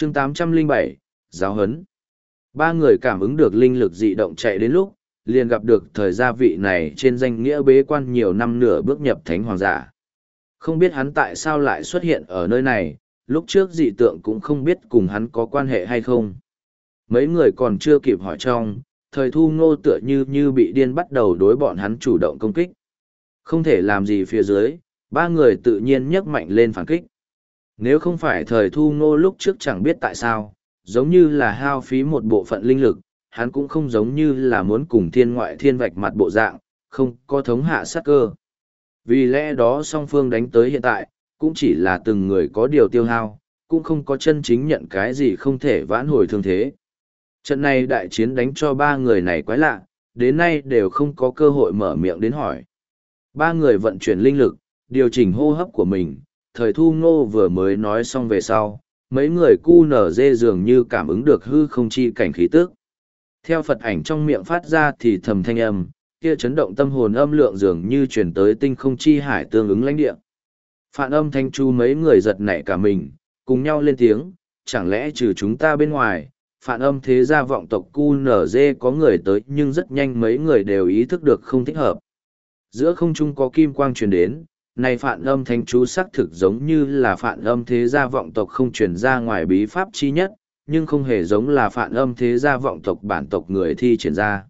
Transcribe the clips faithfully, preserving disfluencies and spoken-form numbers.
chương tám trăm lẻ bảy, giáo huấn. Ba người cảm ứng được linh lực dị động chạy đến lúc, liền gặp được thời gia vị này trên danh nghĩa bế quan nhiều năm nửa bước nhập thánh hoàng giả. Không biết hắn tại sao lại xuất hiện ở nơi này, lúc trước dị tượng cũng không biết cùng hắn có quan hệ hay không. Mấy người còn chưa kịp hỏi trong, thời thu ngô tựa như như bị điên bắt đầu đối bọn hắn chủ động công kích. Không thể làm gì phía dưới, ba người tự nhiên nhấc mạnh lên phản kích. Nếu không phải thời thu ngô lúc trước chẳng biết tại sao, giống như là hao phí một bộ phận linh lực, hắn cũng không giống như là muốn cùng thiên ngoại thiên vạch mặt bộ dạng, không có thống hạ sát cơ. Vì lẽ đó song phương đánh tới hiện tại, cũng chỉ là từng người có điều tiêu hao, cũng không có chân chính nhận cái gì không thể vãn hồi thương thế. Trận này đại chiến đánh cho ba người này quái lạ, đến nay đều không có cơ hội mở miệng đến hỏi. Ba người vận chuyển linh lực, điều chỉnh hô hấp của mình, thời thu ngô vừa mới nói xong về sau, mấy người cu nở dê dường như cảm ứng được hư không chi cảnh khí tức. Theo Phật ảnh trong miệng phát ra thì thầm thanh âm, kia chấn động tâm hồn âm lượng dường như chuyển tới tinh không chi hải tương ứng lãnh địa. Phạn âm thanh chu mấy người giật nảy cả mình, cùng nhau lên tiếng, chẳng lẽ trừ chúng ta bên ngoài, phạn âm thế gia vọng tộc cu nở dê có người tới nhưng rất nhanh mấy người đều ý thức được không thích hợp. Giữa không trung có kim quang truyền đến, này phạn âm thanh chú xác thực giống như là phạn âm thế gia vọng tộc không truyền ra ngoài bí pháp chi nhất, nhưng không hề giống là phạn âm thế gia vọng tộc bản tộc người thi triển ra.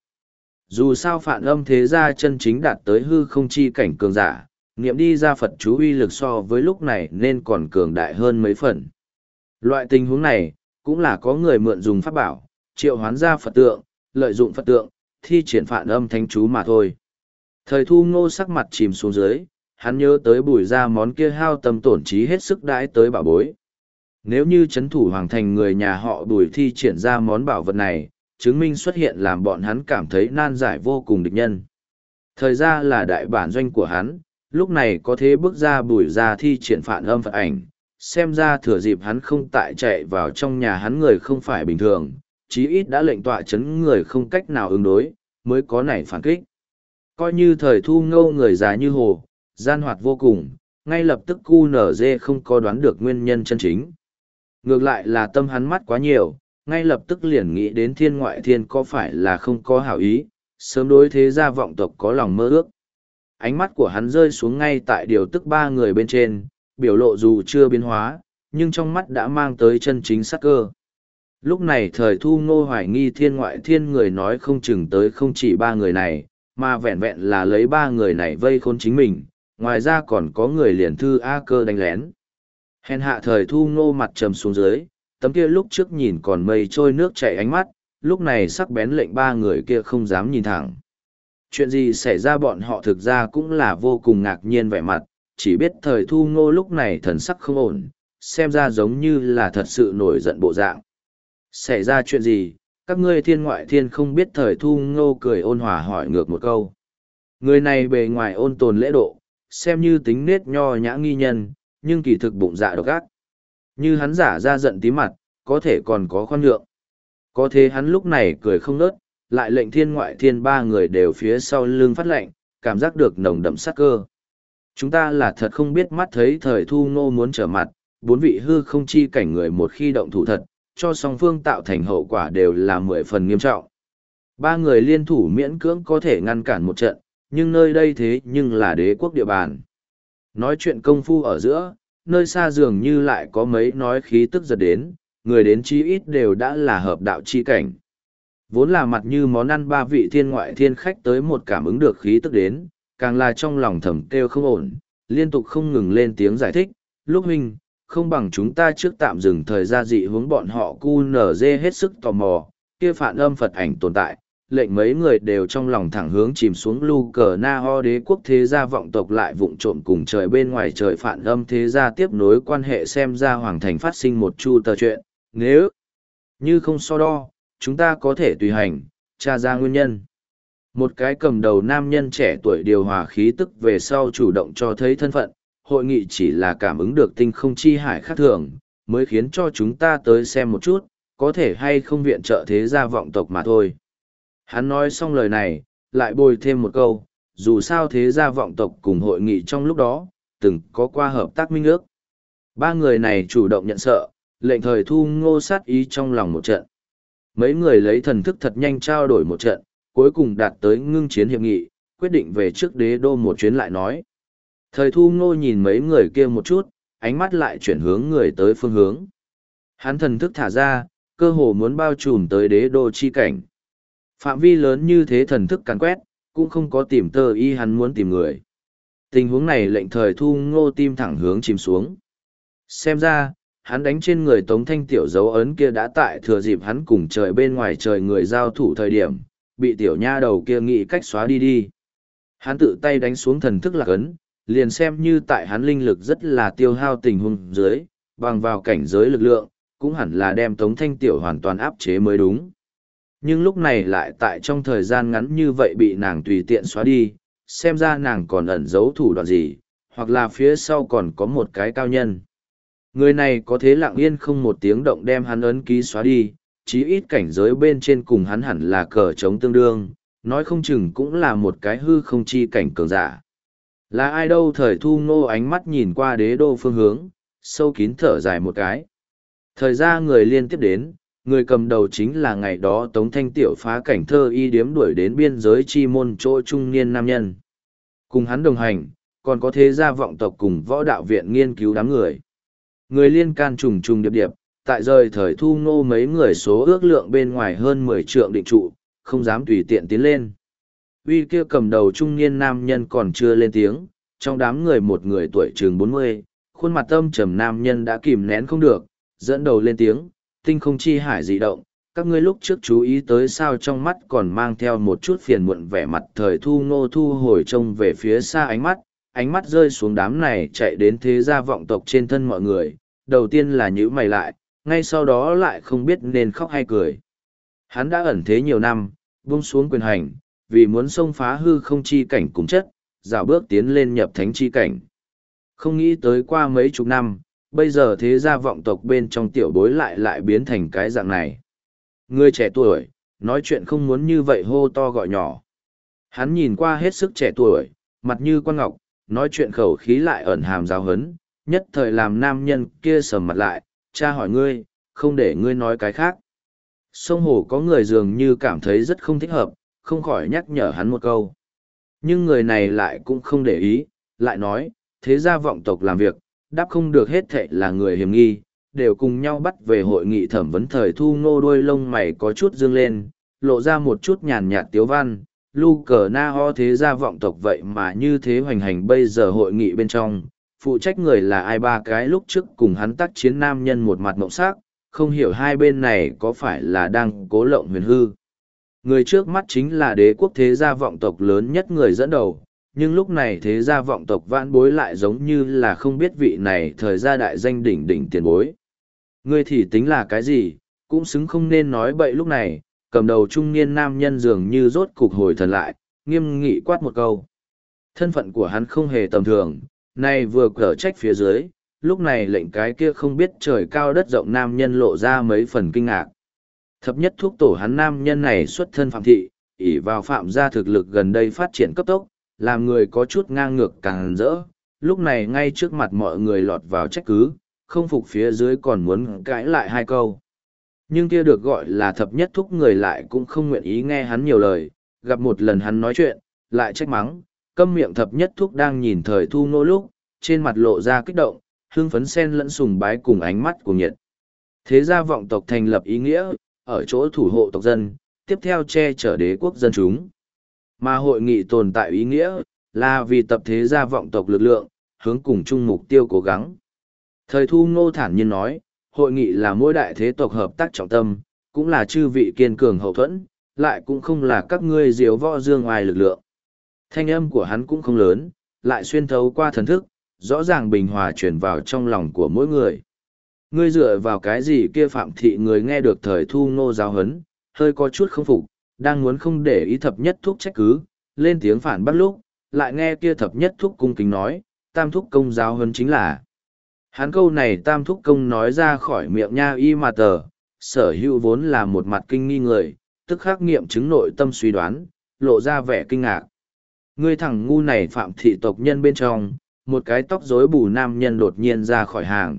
Dù sao phạn âm thế gia chân chính đạt tới hư không chi cảnh cường giả, nghiệm đi ra Phật chú uy lực so với lúc này nên còn cường đại hơn mấy phần. Loại tình huống này, cũng là có người mượn dùng pháp bảo, triệu hoán ra Phật tượng, lợi dụng Phật tượng, thi triển phạn âm thánh chú mà thôi. Thời thu ngô sắc mặt chìm xuống dưới, hắn nhớ tới bùi ra món kia hao tâm tổn trí hết sức đãi tới bảo bối. Nếu như chấn thủ hoàng thành người nhà họ bùi thi triển ra món bảo vật này, chứng minh xuất hiện làm bọn hắn cảm thấy nan giải vô cùng địch nhân. Thời ra là đại bản doanh của hắn, lúc này có thế bước ra bùi ra thi triển phản âm Phật ảnh, xem ra thừa dịp hắn không tại chạy vào trong nhà hắn người không phải bình thường, chí ít đã lệnh tọa chấn người không cách nào ứng đối, mới có nảy phản kích. Coi như thời thu ngâu người già như hồ, gian hoạt vô cùng, ngay lập tức cu nở dê không có đoán được nguyên nhân chân chính. Ngược lại là tâm hắn mắt quá nhiều, ngay lập tức liền nghĩ đến thiên ngoại thiên có phải là không có hảo ý, sớm đối thế gia vọng tộc có lòng mơ ước. Ánh mắt của hắn rơi xuống ngay tại điều tức ba người bên trên, biểu lộ dù chưa biến hóa, nhưng trong mắt đã mang tới chân chính sắc cơ. Lúc này thời thu ngô hoài nghi thiên ngoại thiên người nói không chừng tới không chỉ ba người này, mà vẹn vẹn là lấy ba người này vây khốn chính mình, ngoài ra còn có người liền thư A cơ đánh lén. Hèn hạ thời thu ngô mặt trầm xuống dưới, tấm kia lúc trước nhìn còn mây trôi nước chảy ánh mắt, lúc này sắc bén lệnh ba người kia không dám nhìn thẳng. Chuyện gì xảy ra bọn họ thực ra cũng là vô cùng ngạc nhiên vẻ mặt, chỉ biết thời thu ngô lúc này thần sắc không ổn, xem ra giống như là thật sự nổi giận bộ dạng. Xảy ra chuyện gì, các ngươi thiên ngoại thiên không biết thời thu ngô cười ôn hòa hỏi ngược một câu. Người này bề ngoài ôn tồn lễ độ, xem như tính nết nho nhã nghi nhân, nhưng kỳ thực bụng dạ độc ác. Như hắn giả ra giận tí mặt, có thể còn có khoan nhượng. Có thế hắn lúc này cười không nớt, lại lệnh thiên ngoại thiên ba người đều phía sau lưng phát lệnh, cảm giác được nồng đậm sát cơ. Chúng ta là thật không biết mắt thấy thời thu ngô muốn trở mặt, bốn vị hư không chi cảnh người một khi động thủ thật, cho song phương tạo thành hậu quả đều là mười phần nghiêm trọng. Ba người liên thủ miễn cưỡng có thể ngăn cản một trận, nhưng nơi đây thế nhưng là đế quốc địa bàn. Nói chuyện công phu ở giữa, nơi xa dường như lại có mấy nói khí tức giật đến, người đến chi ít đều đã là hợp đạo chi cảnh. Vốn là mặt như món ăn ba vị thiên ngoại thiên khách tới một cảm ứng được khí tức đến, càng là trong lòng thầm kêu không ổn, liên tục không ngừng lên tiếng giải thích, lúc huynh, không bằng chúng ta trước tạm dừng thời gian dị hướng bọn họ cu nở dê hết sức tò mò, kia phản âm Phật ảnh tồn tại, lệnh mấy người đều trong lòng thẳng hướng chìm xuống lu cờ na ho đế quốc thế gia vọng tộc lại vụng trộm cùng trời bên ngoài trời phản âm thế gia tiếp nối quan hệ xem ra hoàng thành phát sinh một chu tờ chuyện, nếu như không so đo, chúng ta có thể tùy hành, tra ra nguyên nhân. Một cái cầm đầu nam nhân trẻ tuổi điều hòa khí tức về sau chủ động cho thấy thân phận, hội nghị chỉ là cảm ứng được tinh không chi hải khác thường, mới khiến cho chúng ta tới xem một chút, có thể hay không viện trợ thế gia vọng tộc mà thôi. Hắn nói xong lời này, lại bồi thêm một câu, dù sao thế gia vọng tộc cùng hội nghị trong lúc đó, từng có qua hợp tác minh ước. Ba người này chủ động nhận sợ, Lệnh thời thu ngô sát ý trong lòng một trận. Mấy người lấy thần thức thật nhanh trao đổi một trận, cuối cùng đạt tới ngưng chiến hiệp nghị, quyết định về trước đế đô một chuyến lại nói. Thời thu ngô nhìn mấy người kia một chút, ánh mắt lại chuyển hướng người tới phương hướng. Hắn thần thức thả ra, cơ hồ muốn bao trùm tới đế đô chi cảnh. Phạm vi lớn như thế thần thức càn quét, cũng không có tìm tơ y hắn muốn tìm người. Tình huống này lệnh thời thu ngô tim thẳng hướng chìm xuống. Xem ra, hắn đánh trên người Tống Thanh tiểu dấu ấn kia đã tại thừa dịp hắn cùng trời bên ngoài trời người giao thủ thời điểm, bị tiểu nha đầu kia nghĩ cách xóa đi đi. Hắn tự tay đánh xuống thần thức lạc ấn, liền xem như tại hắn linh lực rất là tiêu hao tình huống dưới, bằng vào cảnh giới lực lượng, cũng hẳn là đem Tống Thanh tiểu hoàn toàn áp chế mới đúng. Nhưng lúc này lại tại trong thời gian ngắn như vậy bị nàng tùy tiện xóa đi, xem ra nàng còn ẩn giấu thủ đoạn gì, hoặc là phía sau còn có một cái cao nhân. Người này có thế lặng yên không một tiếng động đem hắn ấn ký xóa đi, chí ít cảnh giới bên trên cùng hắn hẳn là cờ chống tương đương, nói không chừng cũng là một cái hư không chi cảnh cường giả. Là ai đâu? Thời thu ngô ánh mắt nhìn qua đế đô phương hướng, sâu kín thở dài một cái. Thời gian người liên tiếp đến, người cầm đầu chính là ngày đó Tống Thanh tiểu phá cảnh thơ y điếm đuổi đến biên giới chi môn chỗ trung niên nam nhân. Cùng hắn đồng hành, còn có thế gia vọng tộc cùng võ đạo viện nghiên cứu đám người. Người liên can trùng trùng điệp điệp, tại rời thời thu ngô mấy người số ước lượng bên ngoài hơn mười trượng định trụ, không dám tùy tiện tiến lên. Uy kia cầm đầu trung niên nam nhân còn chưa lên tiếng, trong đám người một người tuổi chừng bốn mươi, khuôn mặt âm trầm nam nhân đã kìm nén không được, dẫn đầu lên tiếng, tinh không chi hải dị động, các ngươi lúc trước chú ý tới sao? Trong mắt còn mang theo một chút phiền muộn vẻ mặt thời thu ngô thu hồi trông về phía xa ánh mắt, ánh mắt rơi xuống đám này chạy đến thế gia vọng tộc trên thân mọi người, đầu tiên là nhíu mày lại, ngay sau đó lại không biết nên khóc hay cười. Hắn đã ẩn thế nhiều năm, buông xuống quyền hành, vì muốn xông phá hư không chi cảnh cùng chất, dạo bước tiến lên nhập thánh chi cảnh. Không nghĩ tới qua mấy chục năm, bây giờ thế gia vọng tộc bên trong tiểu bối lại lại biến thành cái dạng này. Người trẻ tuổi, nói chuyện không muốn như vậy hô to gọi nhỏ. Hắn nhìn qua hết sức trẻ tuổi, mặt như quan ngọc, nói chuyện khẩu khí lại ẩn hàm giáo hấn, nhất thời làm nam nhân kia sầm mặt lại, cha hỏi ngươi, không để ngươi nói cái khác. Sông hồ có người dường như cảm thấy rất không thích hợp, không khỏi nhắc nhở hắn một câu. Nhưng người này lại cũng không để ý, lại nói, thế gia vọng tộc làm việc, đáp không được hết thệ là người hiểm nghi, đều cùng nhau bắt về hội nghị thẩm vấn. Thời thu ngô đuôi lông mày có chút dương lên, lộ ra một chút nhàn nhạt tiếu văn, lu cờ na ho thế gia vọng tộc vậy mà như thế hoành hành. Bây giờ hội nghị bên trong, phụ trách người là ai? Ba cái lúc trước cùng hắn tác chiến nam nhân một mặt mộng sắc, không hiểu hai bên này có phải là đang cố lộng huyền hư. Người trước mắt chính là đế quốc thế gia vọng tộc lớn nhất người dẫn đầu, nhưng lúc này thế gia vọng tộc vãn bối lại giống như là không biết vị này thời gia đại danh đỉnh đỉnh tiền bối. Ngươi thì tính là cái gì, cũng xứng không nên nói bậy. Lúc này, cầm đầu trung niên nam nhân dường như rốt cục hồi thần lại, nghiêm nghị quát một câu. Thân phận của hắn không hề tầm thường, nay vừa cở trách phía dưới, lúc này lệnh cái kia không biết trời cao đất rộng nam nhân lộ ra mấy phần kinh ngạc. Thập nhất thuốc tổ hắn nam nhân này xuất thân phạm thị, ỷ vào phạm gia thực lực gần đây phát triển cấp tốc, làm người có chút ngang ngược càng rỡ, lúc này ngay trước mặt mọi người lọt vào trách cứ, không phục phía dưới còn muốn cãi lại hai câu. Nhưng kia được gọi là thập nhất thúc người lại cũng không nguyện ý nghe hắn nhiều lời, gặp một lần hắn nói chuyện, lại trách mắng, câm miệng. Thập nhất thúc đang nhìn thời thu ngô lúc, trên mặt lộ ra kích động, hương phấn xen lẫn sùng bái cùng ánh mắt của nhiệt. Thế gia vọng tộc thành lập ý nghĩa, ở chỗ thủ hộ tộc dân, tiếp theo che chở đế quốc dân chúng. Mà hội nghị tồn tại ý nghĩa, là vì tập thế gia vọng tộc lực lượng, hướng cùng chung mục tiêu cố gắng. Thời thu ngô thản nhiên nói, hội nghị là mỗi đại thế tộc hợp tác trọng tâm, cũng là chư vị kiên cường hậu thuẫn, lại cũng không là các ngươi diếu võ dương ngoài lực lượng. Thanh âm của hắn cũng không lớn, lại xuyên thấu qua thần thức, rõ ràng bình hòa truyền vào trong lòng của mỗi người. Ngươi dựa vào cái gì? Kia phạm thị người nghe được thời thu ngô giáo hấn, hơi có chút không phục, đang muốn không để ý thập nhất thúc trách cứ, lên tiếng phản bác lúc, lại nghe kia thập nhất thúc cung kính nói, tam thúc công giáo hấn chính là. Hắn câu này tam thúc công nói ra khỏi miệng nha y mà tờ, sở hữu vốn là một mặt kinh nghi người, tức khắc nghiệm chứng nội tâm suy đoán, lộ ra vẻ kinh ngạc. Ngươi thằng ngu này phạm thị tộc nhân bên trong, một cái tóc rối bù nam nhân đột nhiên ra khỏi hàng,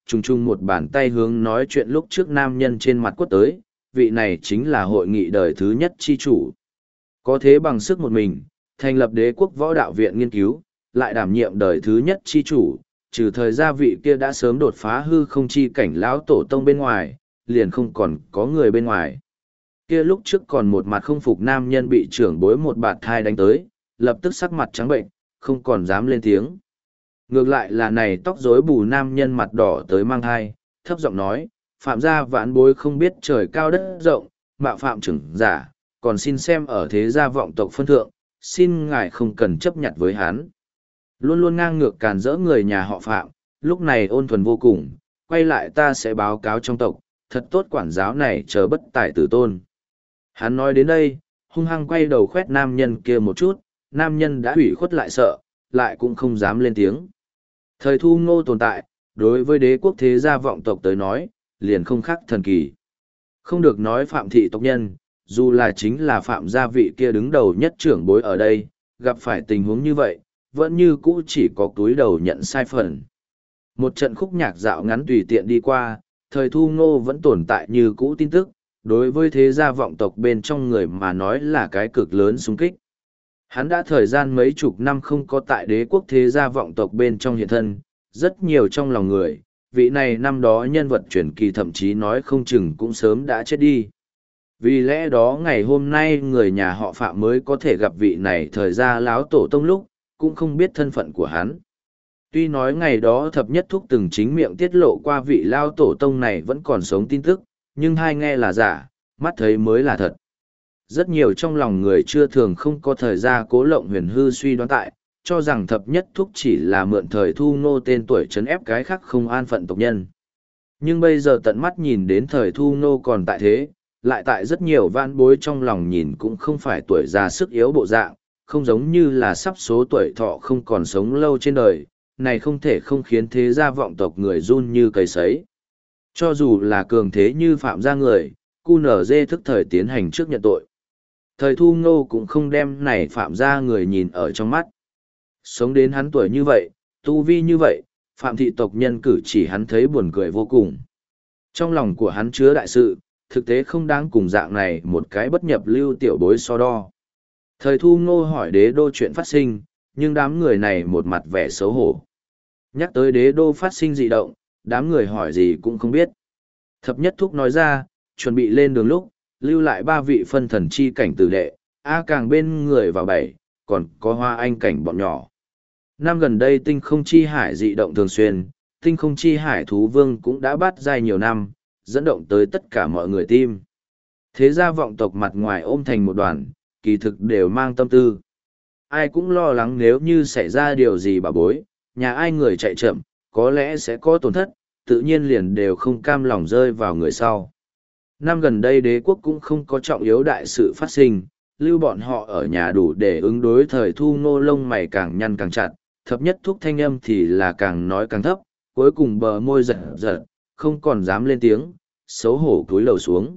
trùng trùng một bàn tay hướng nói chuyện lúc trước nam nhân trên mặt quất tới, vị này chính là hội nghị đời thứ nhất chi chủ. Có thế bằng sức một mình, thành lập đế quốc võ đạo viện nghiên cứu, lại đảm nhiệm đời thứ nhất chi chủ, trừ thời gia vị kia đã sớm đột phá hư không chi cảnh lão tổ tông bên ngoài, liền không còn có người bên ngoài. Kia lúc trước còn một mặt không phục nam nhân bị trưởng bối một bạt thai đánh tới, lập tức sắc mặt trắng bệnh, không còn dám lên tiếng. Ngược lại là này tóc rối bù nam nhân mặt đỏ tới mang thai, thấp giọng nói, phạm gia vãn bối không biết trời cao đất rộng, mạo phạm trưởng giả, còn xin xem ở thế gia vọng tộc phân thượng, xin ngài không cần chấp nhận với hắn. Luôn luôn ngang ngược càn rỡ người nhà họ phạm, lúc này ôn thuần vô cùng, quay lại ta sẽ báo cáo trong tộc, thật tốt quản giáo này chờ bất tài tử tôn. Hắn nói đến đây, hung hăng quay đầu khoét nam nhân kia một chút, nam nhân đã hủy khuất lại sợ, lại cũng không dám lên tiếng. Thời Thu Ngô tồn tại, đối với đế quốc thế gia vọng tộc tới nói, liền không khác thần kỳ. Không được nói phạm thị tộc nhân, dù là chính là phạm gia vị kia đứng đầu nhất trưởng bối ở đây, gặp phải tình huống như vậy, vẫn như cũ chỉ có túi đầu nhận sai phần. Một trận khúc nhạc dạo ngắn tùy tiện đi qua, Thời Thu Ngô vẫn tồn tại như cũ tin tức, đối với thế gia vọng tộc bên trong người mà nói là cái cực lớn xung kích. Hắn đã thời gian mấy chục năm không có tại đế quốc thế gia vọng tộc bên trong hiện thân, rất nhiều trong lòng người, vị này năm đó nhân vật truyền kỳ thậm chí nói không chừng cũng sớm đã chết đi. Vì lẽ đó ngày hôm nay người nhà họ Phạm mới có thể gặp vị này thời gia láo tổ tông lúc, cũng không biết thân phận của hắn. Tuy nói ngày đó thập nhất thúc từng chính miệng tiết lộ qua vị lao tổ tông này vẫn còn sống tin tức, nhưng hai nghe là giả, mắt thấy mới là thật. Rất nhiều trong lòng người chưa thường không có thời gian cố lộng huyền hư suy đoán tại, cho rằng thập nhất thúc chỉ là mượn thời Thu Ngô tên tuổi trấn ép cái khác không an phận tộc nhân. Nhưng bây giờ tận mắt nhìn đến thời Thu Ngô còn tại thế, lại tại rất nhiều vãn bối trong lòng nhìn cũng không phải tuổi già sức yếu bộ dạng, không giống như là sắp số tuổi thọ không còn sống lâu trên đời, này không thể không khiến thế gia vọng tộc người run như cầy sấy. Cho dù là cường thế như phạm gia người, cu nở dê thức thời tiến hành trước nhận tội. Thời Thu Ngô cũng không đem này phạm gia người nhìn ở trong mắt. Sống đến hắn tuổi như vậy, tu vi như vậy, phạm thị tộc nhân cử chỉ hắn thấy buồn cười vô cùng. Trong lòng của hắn chứa đại sự, thực tế không đáng cùng dạng này một cái bất nhập lưu tiểu bối so đo. Thời Thu Ngô hỏi đế đô chuyện phát sinh, nhưng đám người này một mặt vẻ xấu hổ. Nhắc tới đế đô phát sinh dị động, đám người hỏi gì cũng không biết. Thập nhất thúc nói ra, chuẩn bị lên đường lúc, lưu lại ba vị phân thần chi cảnh tử đệ, A càng bên người vào bảy, còn có hoa anh cảnh bọn nhỏ. Năm gần đây tinh không chi hải dị động thường xuyên, tinh không chi hải thú vương cũng đã bắt dài nhiều năm, dẫn động tới tất cả mọi người tim. Thế gia vọng tộc mặt ngoài ôm thành một đoàn, kỳ thực đều mang tâm tư. Ai cũng lo lắng nếu như xảy ra điều gì bà bối, nhà ai người chạy chậm, có lẽ sẽ có tổn thất, tự nhiên liền đều không cam lòng rơi vào người sau. Năm gần đây đế quốc cũng không có trọng yếu đại sự phát sinh, lưu bọn họ ở nhà đủ để ứng đối thời Thu Ngô lông mày càng nhăn càng chặt, thập nhất thúc thanh âm thì là càng nói càng thấp, cuối cùng bờ môi giật giật, không còn dám lên tiếng, xấu hổ cúi lầu xuống.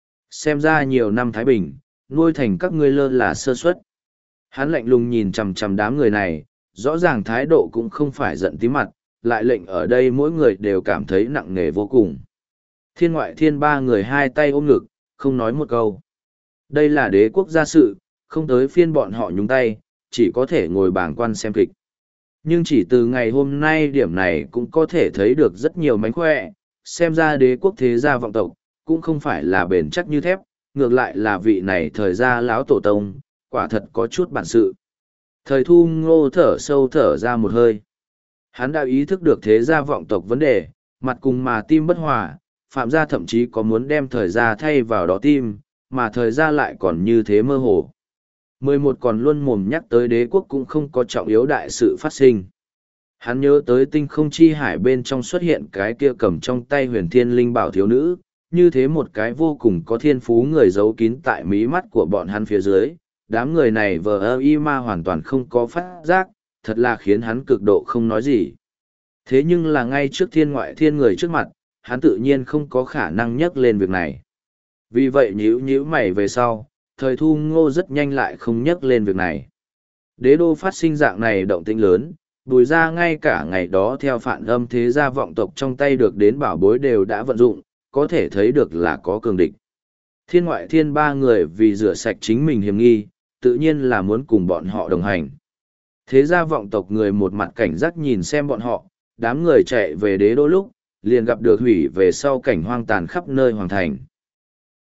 Xem ra nhiều năm Thái Bình, nuôi thành các ngươi lơ là sơ suất. Hắn lạnh lùng nhìn chằm chằm đám người này, rõ ràng thái độ cũng không phải giận tí mặt, lại lệnh ở đây mỗi người đều cảm thấy nặng nề vô cùng. Thiên ngoại thiên ba người hai tay ôm ngực, không nói một câu. Đây là đế quốc gia sự, không tới phiên bọn họ nhúng tay, chỉ có thể ngồi bàng quan xem kịch. Nhưng chỉ từ ngày hôm nay điểm này cũng có thể thấy được rất nhiều mánh khỏe, xem ra đế quốc thế gia vọng tộc, cũng không phải là bền chắc như thép, ngược lại là vị này thời gia lão tổ tông, quả thật có chút bản sự. Thời Thu Ngô thở sâu thở ra một hơi. Hắn đã ý thức được thế gia vọng tộc vấn đề, mặt cùng mà tim bất hòa, phạm gia thậm chí có muốn đem thời gia thay vào đó tim, mà thời gia lại còn như thế mơ hồ. Mười một còn luôn mồm nhắc tới đế quốc cũng không có trọng yếu đại sự phát sinh. Hắn nhớ tới tinh không chi hải bên trong xuất hiện cái kia cầm trong tay huyền thiên linh bảo thiếu nữ, như thế một cái vô cùng có thiên phú người giấu kín tại mí mắt của bọn hắn phía dưới. Đám người này vờ ơ y ma hoàn toàn không có phát giác, thật là khiến hắn cực độ không nói gì. Thế nhưng là ngay trước thiên ngoại thiên người trước mặt, hắn tự nhiên không có khả năng nhắc lên việc này. Vì vậy nhíu nhíu mày về sau, thời Thu Ngô rất nhanh lại không nhắc lên việc này. Đế đô phát sinh dạng này động tĩnh lớn, Bùi ra ngay cả ngày đó theo phản âm thế gia vọng tộc trong tay được đến bảo bối đều đã vận dụng, có thể thấy được là có cường địch. Thiên ngoại thiên ba người vì rửa sạch chính mình hiểm nghi, tự nhiên là muốn cùng bọn họ đồng hành. Thế gia vọng tộc người một mặt cảnh giác nhìn xem bọn họ, đám người chạy về đế đô lúc, liền gặp được hủy về sau cảnh hoang tàn khắp nơi hoàng thành.